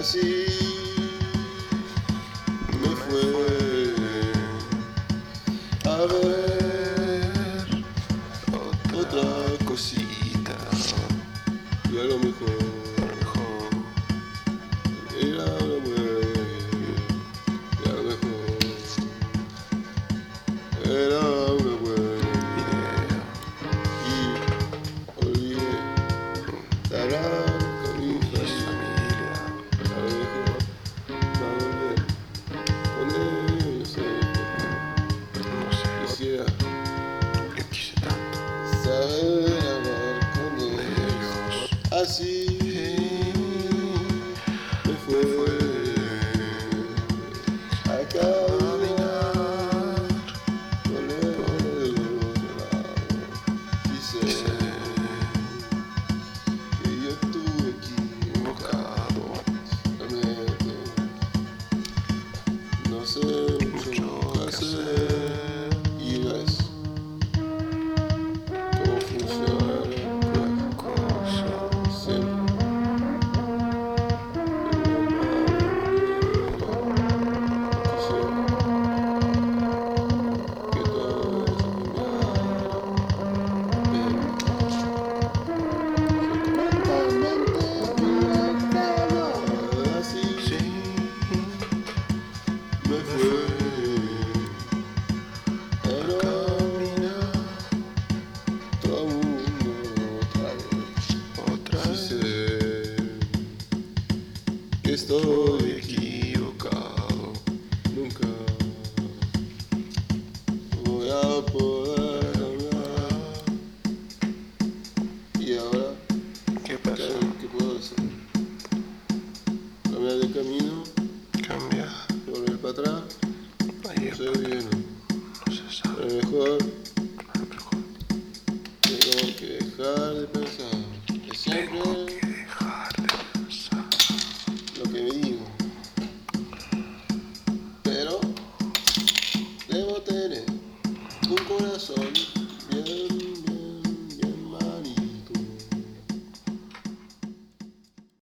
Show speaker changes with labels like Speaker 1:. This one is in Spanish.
Speaker 1: Así me fue a ver otra cosita y a lo mejor era una buena y a lo mejor era una buena idea y olvidé de hablar con mi familia. A lo mejor va a volver con ellos, no sé, quisiera, yo quise tanto saber hablar con ellos. Así me fue a caminar por el otro lado. Dice que yo estuve equivocado, realmente no sé mucho qué hacer y ves cómo funciona la cosa siempre. Me fue a caminar todo el mundo otra vez. Sé que estoy equivocado, nunca voy a poder cambiar. Y ahora, ¿qué pasa? ¿Qué puedo hacer? Cambiar de camino, cambiar, volver para atrás. No sé bien, no se sabe. A lo mejor tengo que dejar de pensar.